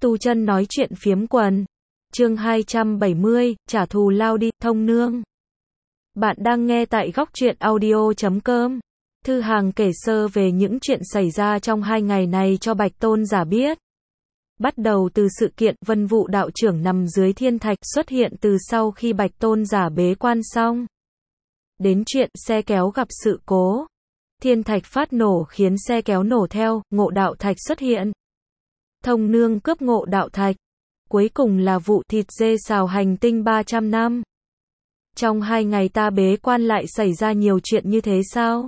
Tu chân nói chuyện phiếm quần. Chương 270, trả thù lao đi, thông nương. Bạn đang nghe tại góc truyện audio.com. Thư Hằng kể sơ về những chuyện xảy ra trong 2 ngày này cho Bạch Tôn giả biết. Bắt đầu từ sự kiện Vân Vụ đạo trưởng nằm dưới thiên thạch xuất hiện từ sau khi Bạch Tôn giả bế quan xong. Đến chuyện xe kéo gặp sự cố. Thiên thạch phát nổ khiến xe kéo nổ theo, ngộ đạo thạch xuất hiện. Thông nương cướp ngộ đạo thạch. Cuối cùng là vụ thịt dê xào hành tinh 300 năm. Trong 2 ngày ta bế quan lại xảy ra nhiều chuyện như thế sao?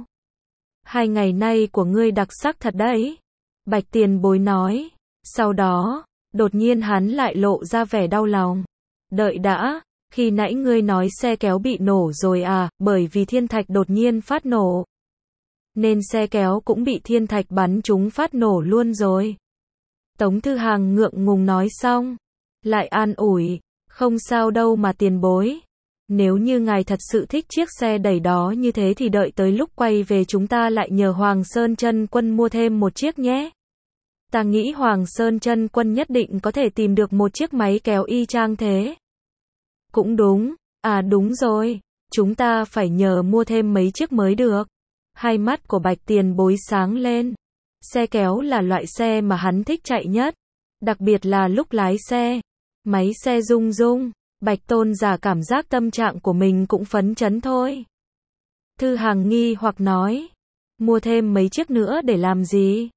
2 ngày nay của ngươi đặc sắc thật đấy. Bạch Tiền Bối nói. Sau đó, đột nhiên hắn lại lộ ra vẻ đau lòng. Đợi đã, khi nãy ngươi nói xe kéo bị nổ rồi à, bởi vì thiên thạch đột nhiên phát nổ. Nên xe kéo cũng bị thiên thạch bắn trúng phát nổ luôn rồi. Tống Thư Hằng ngượng ngùng nói xong. Lại an ủi, không sao đâu mà tiền bối. Nếu như ngài thật sự thích chiếc xe đẩy đó như thế thì đợi tới lúc quay về chúng ta lại nhờ Hoàng Sơn Chân Quân mua thêm một chiếc nhé. Ta nghĩ Hoàng Sơn Chân Quân nhất định có thể tìm được một chiếc máy kéo y chang thế. Cũng đúng, à đúng rồi, chúng ta phải nhờ mua thêm mấy chiếc mới được. Hai mắt của Bạch Tiền Bối sáng lên. Xe kéo là loại xe mà hắn thích chạy nhất. Đặc biệt là lúc lái xe. Máy xe rung rung. Bạch Tôn giả cảm giác tâm trạng của mình cũng phấn chấn thôi. Thư Hằng nghi hoặc nói. Mua thêm mấy chiếc nữa để làm gì?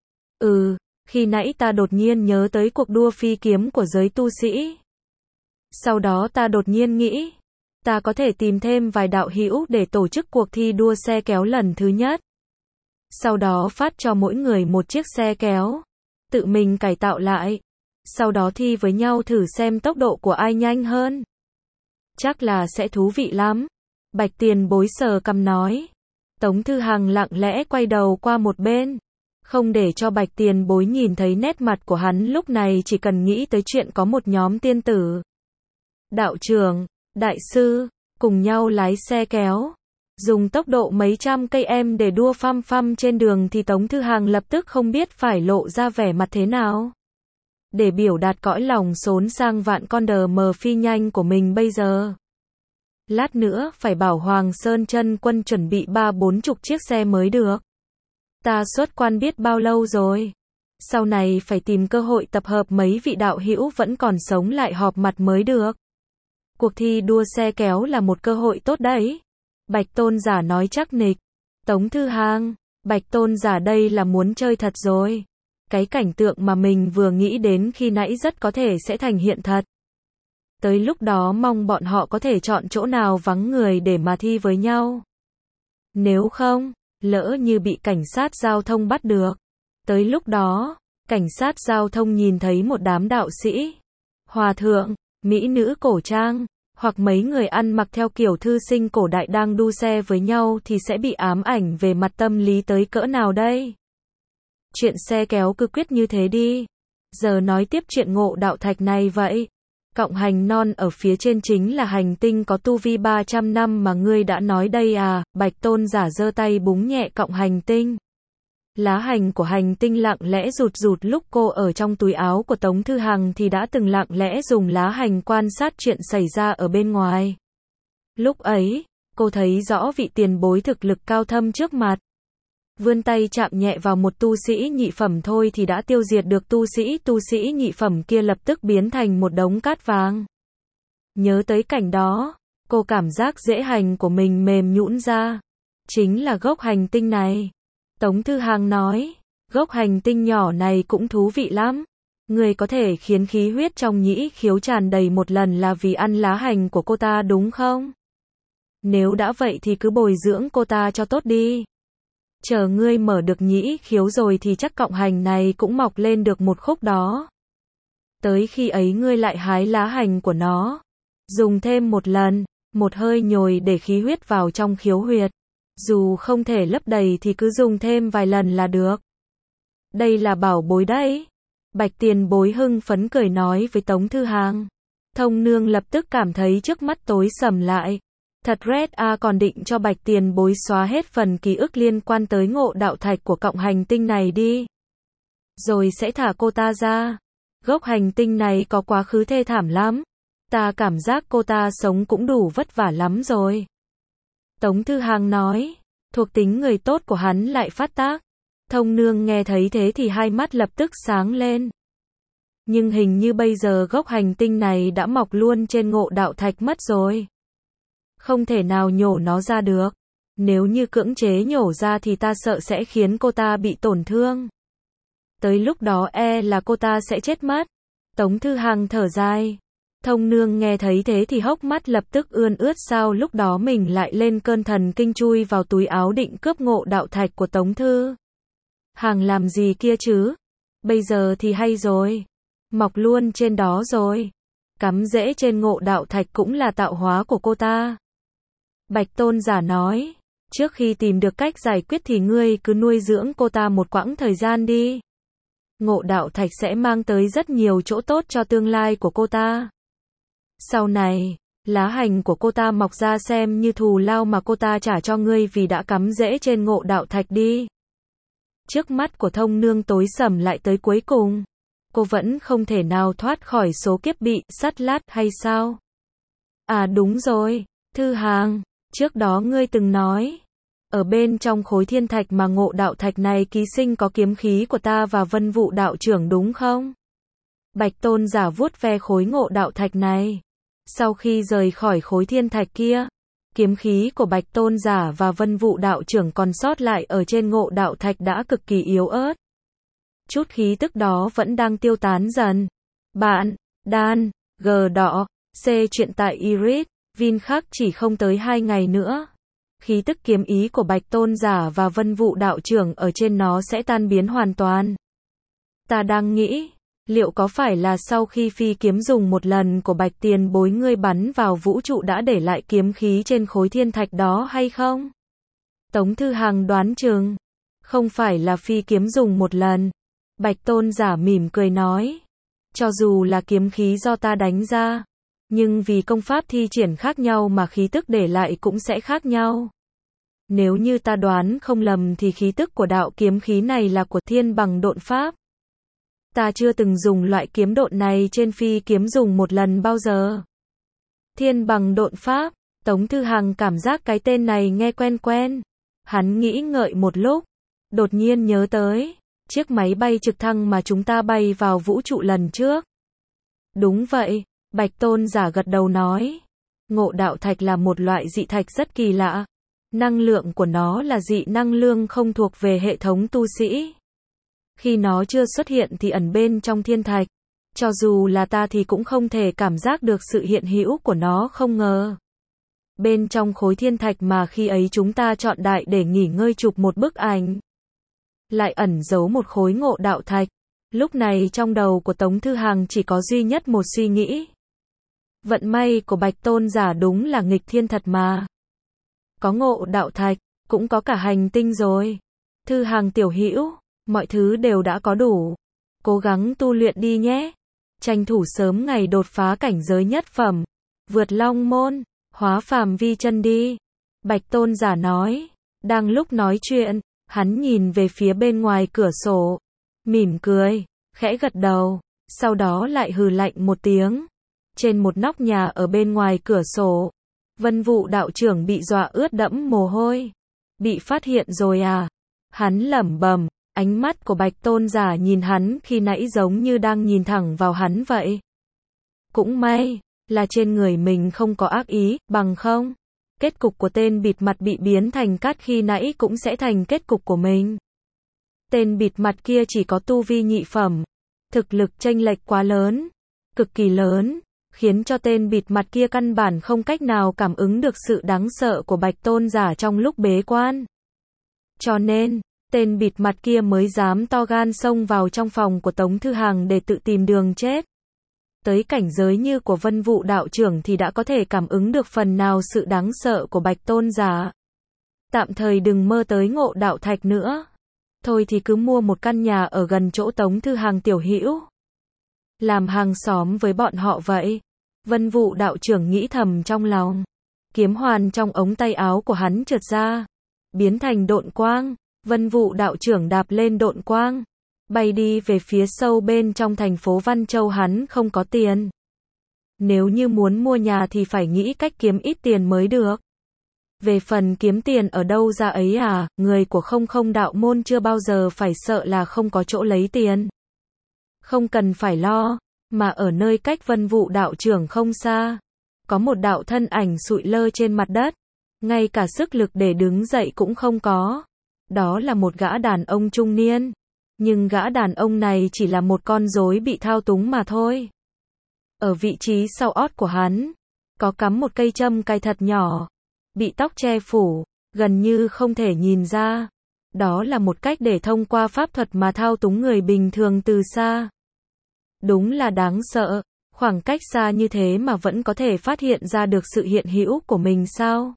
Khi nãy ta đột nhiên nhớ tới cuộc đua phi kiếm của giới tu sĩ. Sau đó ta đột nhiên nghĩ. Ta có thể tìm thêm vài đạo hữu để tổ chức cuộc thi đua xe kéo lần thứ nhất. Sau đó phát cho mỗi người một chiếc xe kéo. Tự mình cải tạo lại. Sau đó thi với nhau thử xem tốc độ của ai nhanh hơn. Chắc là sẽ thú vị lắm. Bạch Tiền Bối sờ cằm nói. Tống Thư Hằng lặng lẽ quay đầu qua một bên. Không để cho Bạch Tiền Bối nhìn thấy nét mặt của hắn lúc này, chỉ cần nghĩ tới chuyện có một nhóm tiên tử. Đạo trưởng, đại sư, cùng nhau lái xe kéo. Dùng tốc độ mấy trăm cây em để đua phăm phăm trên đường thì Tống Thư Hằng lập tức không biết phải lộ ra vẻ mặt thế nào. Để biểu đạt cõi lòng xốn sang vạn con đờ mờ phi nhanh của mình bây giờ. Lát nữa phải bảo Hoàng Sơn Chân Quân chuẩn bị 30-40 chiếc xe mới được. Ta xuất quan biết bao lâu rồi. Sau này phải tìm cơ hội tập hợp mấy vị đạo hữu vẫn còn sống lại họp mặt mới được. Cuộc thi đua xe kéo là một cơ hội tốt đấy. Bạch Tôn giả nói chắc nịch. Tống Thư Hằng, Bạch Tôn giả đây là muốn chơi thật rồi. Cái cảnh tượng mà mình vừa nghĩ đến khi nãy rất có thể sẽ thành hiện thật. Tới lúc đó mong bọn họ có thể chọn chỗ nào vắng người để mà thi với nhau. Nếu không, lỡ như bị cảnh sát giao thông bắt được. Tới lúc đó, cảnh sát giao thông nhìn thấy một đám đạo sĩ, hòa thượng, mỹ nữ cổ trang, hoặc mấy người ăn mặc theo kiểu thư sinh cổ đại đang đua xe với nhau thì sẽ bị ám ảnh về mặt tâm lý tới cỡ nào đây? Chuyện xe kéo cứ quyết như thế đi. Giờ nói tiếp chuyện ngộ đạo thạch này vậy. Cọng hành non ở phía trên chính là hành tinh có tu vi 300 năm mà ngươi đã nói đây à? Bạch Tôn giả giơ tay búng nhẹ cọng hành tinh. Lá hành của hành tinh lặng lẽ rụt rụt. Lúc cô ở trong túi áo của Tống Thư Hằng thì đã từng lặng lẽ dùng lá hành quan sát chuyện xảy ra ở bên ngoài. Lúc ấy, cô thấy rõ vị tiền bối thực lực cao thâm trước mặt. Vươn tay chạm nhẹ vào một tu sĩ nhị phẩm thôi thì đã tiêu diệt được tu sĩ nhị phẩm kia lập tức biến thành một đống cát vàng. Nhớ tới cảnh đó, cô cảm giác dễ hành của mình mềm nhũn ra. Chính là gốc hành tinh này. Tống Thư Hằng nói, gốc hành tinh nhỏ này cũng thú vị lắm. Người có thể khiến khí huyết trong nhĩ khiếu tràn đầy một lần là vì ăn lá hành của cô ta đúng không? Nếu đã vậy thì cứ bồi dưỡng cô ta cho tốt đi. Chờ ngươi mở được nhĩ khiếu rồi thì chắc cọng hành này cũng mọc lên được một khúc đó. Tới khi ấy ngươi lại hái lá hành của nó. Dùng thêm một lần, một hơi nhồi để khí huyết vào trong khiếu huyệt. Dù không thể lấp đầy thì cứ dùng thêm vài lần là được. Đây là bảo bối đấy. Bạch Tiền Bối hưng phấn cười nói với Tống Thư Hằng. Thông nương lập tức cảm thấy trước mắt tối sầm lại. Thật Red A còn định cho Bạch Tiền Bối xóa hết phần ký ức liên quan tới ngộ đạo thạch của cọng hành tinh này đi. Rồi sẽ thả cô ta ra. Gốc hành tinh này có quá khứ thê thảm lắm. Ta cảm giác cô ta sống cũng đủ vất vả lắm rồi. Tống Thư Hàng nói. Thuộc tính người tốt của hắn lại phát tác. Thông Nương nghe thấy thế thì hai mắt lập tức sáng lên. Nhưng hình như bây giờ gốc hành tinh này đã mọc luôn trên Ngộ Đạo Thạch mất rồi. Không thể nào nhổ nó ra được. Nếu như cưỡng chế nhổ ra thì ta sợ sẽ khiến cô ta bị tổn thương. Tới lúc đó là cô ta sẽ chết mất. Tống Thư Hàng thở dài. Thông Nương nghe thấy thế thì hốc mắt lập tức ươn ướt, sao lúc đó mình lại lên cơn thần kinh chui vào túi áo định cướp Ngộ Đạo Thạch của Tống Thư Hàng làm gì kia chứ. Bây giờ thì hay rồi. Mọc luôn trên đó rồi. Cắm rễ trên Ngộ Đạo Thạch cũng là tạo hóa của cô ta. Bạch Tôn Giả nói. Trước khi tìm được cách giải quyết thì ngươi cứ nuôi dưỡng cô ta một quãng thời gian đi. Ngộ Đạo Thạch sẽ mang tới rất nhiều chỗ tốt cho tương lai của cô ta. Sau này, lá hành của cô ta mọc ra xem như thù lao mà cô ta trả cho ngươi vì đã cắm rễ trên Ngộ Đạo Thạch đi. Trước mắt của Thông Nương tối sầm lại tới cuối cùng. Cô vẫn không thể nào thoát khỏi số kiếp bị sắt lát hay sao? À đúng rồi, Thư Hàng, trước đó ngươi từng nói. Ở bên trong khối thiên thạch mà Ngộ Đạo Thạch này ký sinh có kiếm khí của ta và Vân Vụ đạo trưởng đúng không? Bạch Tôn Giả vuốt ve khối Ngộ Đạo Thạch này. Sau khi rời khỏi khối thiên thạch kia, kiếm khí của Bạch Tôn Giả và Vân Vụ đạo trưởng còn sót lại ở trên Ngộ Đạo Thạch đã cực kỳ yếu ớt. Chút khí tức đó vẫn đang tiêu tán dần. Bạn, Dan, G đỏ, C truyện tại Iris, Vin khắc chỉ không tới 2 ngày nữa. Khí tức kiếm ý của Bạch Tôn Giả và Vân Vụ đạo trưởng ở trên nó sẽ tan biến hoàn toàn. Ta đang nghĩ, liệu có phải là sau khi phi kiếm dùng một lần của Bạch Tiền Bối ngươi bắn vào vũ trụ đã để lại kiếm khí trên khối thiên thạch đó hay không? Tống Thư Hàng đoán chừng, không phải là phi kiếm dùng một lần. Bạch Tôn Giả mỉm cười nói, cho dù là kiếm khí do ta đánh ra, nhưng vì công pháp thi triển khác nhau mà khí tức để lại cũng sẽ khác nhau. Nếu như ta đoán không lầm thì khí tức của đạo kiếm khí này là của Thiên Bằng Độn Pháp. Ta chưa từng dùng loại kiếm độn này trên phi kiếm dùng một lần bao giờ. Thiên Bằng Độn Pháp, Tống Thư Hàng cảm giác cái tên này nghe quen quen. Hắn nghĩ ngợi một lúc, đột nhiên nhớ tới chiếc máy bay trực thăng mà chúng ta bay vào vũ trụ lần trước. Đúng vậy, Bạch Tôn Giả gật đầu nói. Ngộ Đạo Thạch là một loại dị thạch rất kỳ lạ. Năng lượng của nó là dị năng lượng không thuộc về hệ thống tu sĩ. Khi nó chưa xuất hiện thì ẩn bên trong thiên thạch. Cho dù là ta thì cũng không thể cảm giác được sự hiện hữu của nó, không ngờ. Bên trong khối thiên thạch mà khi ấy chúng ta chọn đại để nghỉ ngơi chụp một bức ảnh, lại ẩn giấu một khối Ngộ Đạo Thạch. Lúc này trong đầu của Tống Thư Hàng chỉ có duy nhất một suy nghĩ. Vận may của Bạch Tôn Giả đúng là nghịch thiên thật mà. Có Ngộ Đạo Thạch, cũng có cả hành tinh rồi. Thư Hàng tiểu hữu, mọi thứ đều đã có đủ. Cố gắng tu luyện đi nhé. Tranh thủ sớm ngày đột phá cảnh giới nhất phẩm. Vượt long môn, hóa phàm vi chân đi. Bạch Tôn Giả nói. Đang lúc nói chuyện, hắn nhìn về phía bên ngoài cửa sổ. Mỉm cười, khẽ gật đầu. Sau đó lại hừ lạnh một tiếng. Trên một nóc nhà ở bên ngoài cửa sổ, Vân Vụ đạo trưởng bị dọa ướt đẫm mồ hôi. Bị phát hiện rồi à? Hắn lẩm bẩm, ánh mắt của Bạch Tôn Giả nhìn hắn khi nãy giống như đang nhìn thẳng vào hắn vậy. Cũng may, là trên người mình không có ác ý, bằng không, kết cục của tên bịt mặt bị biến thành cát khi nãy cũng sẽ thành kết cục của mình. Tên bịt mặt kia chỉ có tu vi nhị phẩm, thực lực chênh lệch quá lớn, cực kỳ lớn, khiến cho tên bịt mặt kia căn bản không cách nào cảm ứng được sự đáng sợ của Bạch Tôn Giả trong lúc bế quan. Cho nên, tên bịt mặt kia mới dám to gan xông vào trong phòng của Tống Thư Hàng để tự tìm đường chết. Tới cảnh giới như của Vân Vụ đạo trưởng thì đã có thể cảm ứng được phần nào sự đáng sợ của Bạch Tôn Giả. Tạm thời đừng mơ tới Ngộ Đạo Thạch nữa. Thôi thì cứ mua một căn nhà ở gần chỗ Tống Thư Hàng tiểu hữu. Làm hàng xóm với bọn họ vậy. Vân Vụ đạo trưởng nghĩ thầm trong lòng. Kiếm hoàn trong ống tay áo của hắn trượt ra, biến thành độn quang. Vân Vụ đạo trưởng đạp lên độn quang, bay đi về phía sâu bên trong thành phố Văn Châu. Hắn không có tiền. Nếu như muốn mua nhà thì phải nghĩ cách kiếm ít tiền mới được. Về phần kiếm tiền ở đâu ra ấy à, người của không đạo môn chưa bao giờ phải sợ là không có chỗ lấy tiền. Không cần phải lo, mà ở nơi cách Vân Vũ đạo trưởng không xa, có một đạo thân ảnh sụi lơ trên mặt đất, ngay cả sức lực để đứng dậy cũng không có. Đó là một gã đàn ông trung niên, nhưng gã đàn ông này chỉ là một con rối bị thao túng mà thôi. Ở vị trí sau ót của hắn, có cắm một cây châm cài thật nhỏ, bị tóc che phủ, gần như không thể nhìn ra. Đó là một cách để thông qua pháp thuật mà thao túng người bình thường từ xa. Đúng là đáng sợ, khoảng cách xa như thế mà vẫn có thể phát hiện ra được sự hiện hữu của mình sao?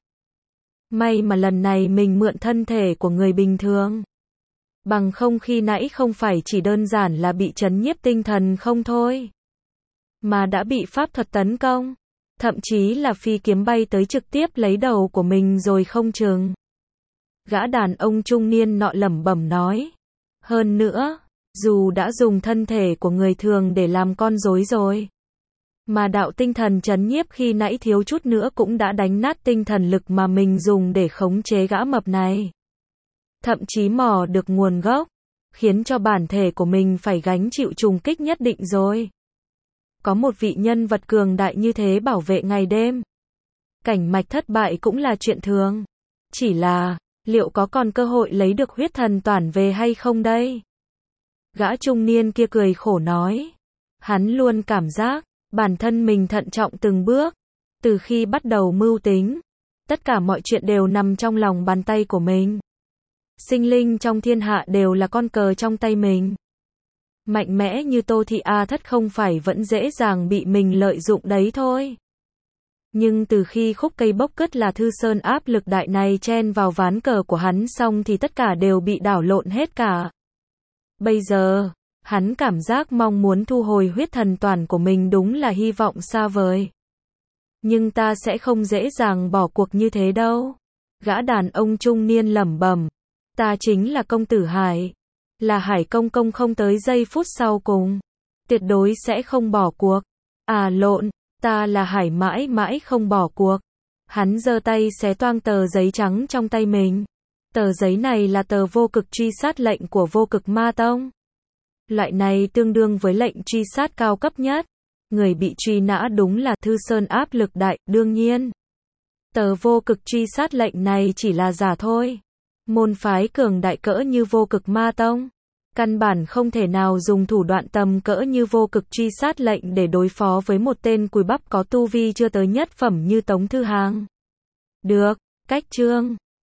May mà lần này mình mượn thân thể của người bình thường. Bằng không khi nãy không phải chỉ đơn giản là bị trấn nhiếp tinh thần không thôi, mà đã bị pháp thuật tấn công. Thậm chí là phi kiếm bay tới trực tiếp lấy đầu của mình rồi không chừng. Gã đàn ông trung niên nọ lẩm bẩm nói. Hơn nữa, dù đã dùng thân thể của người thường để làm con rối rồi, mà đạo tinh thần trấn nhiếp khi nãy thiếu chút nữa cũng đã đánh nát tinh thần lực mà mình dùng để khống chế gã mập này. Thậm chí mò được nguồn gốc, khiến cho bản thể của mình phải gánh chịu trùng kích nhất định rồi. Có một vị nhân vật cường đại như thế bảo vệ ngày đêm, cảnh mạch thất bại cũng là chuyện thường. Chỉ là, liệu có còn cơ hội lấy được huyết thần toản về hay không đây? Gã trung niên kia cười khổ nói. Hắn luôn cảm giác, bản thân mình thận trọng từng bước. Từ khi bắt đầu mưu tính, tất cả mọi chuyện đều nằm trong lòng bàn tay của mình. Sinh linh trong thiên hạ đều là con cờ trong tay mình. Mạnh mẽ như Tô Thị A Thất không phải vẫn dễ dàng bị mình lợi dụng đấy thôi. Nhưng từ khi khúc cây bốc cứt là Thư Sơn áp lực đại này chen vào ván cờ của hắn xong thì tất cả đều bị đảo lộn hết cả. Bây giờ, hắn cảm giác mong muốn thu hồi huyết thần toản của mình đúng là hy vọng xa vời. Nhưng ta sẽ không dễ dàng bỏ cuộc như thế đâu. Gã đàn ông trung niên lẩm bẩm. Ta chính là công tử Hải. Là Hải công công không tới giây phút sau cùng. Tuyệt đối sẽ không bỏ cuộc. À lộn, ta là Hải mãi mãi không bỏ cuộc. Hắn giơ tay xé toang tờ giấy trắng trong tay mình. Tờ giấy này là tờ vô cực truy sát lệnh của Vô Cực Ma Tông. Loại này tương đương với lệnh truy sát cao cấp nhất. Người bị truy nã đúng là Thư Sơn áp lực đại, đương nhiên. Tờ vô cực truy sát lệnh này chỉ là giả thôi. Môn phái cường đại cỡ như Vô Cực Ma Tông, căn bản không thể nào dùng thủ đoạn tầm cỡ như vô cực truy sát lệnh để đối phó với một tên cùi bắp có tu vi chưa tới nhất phẩm như Tống Thư Hàng. Được, cách chương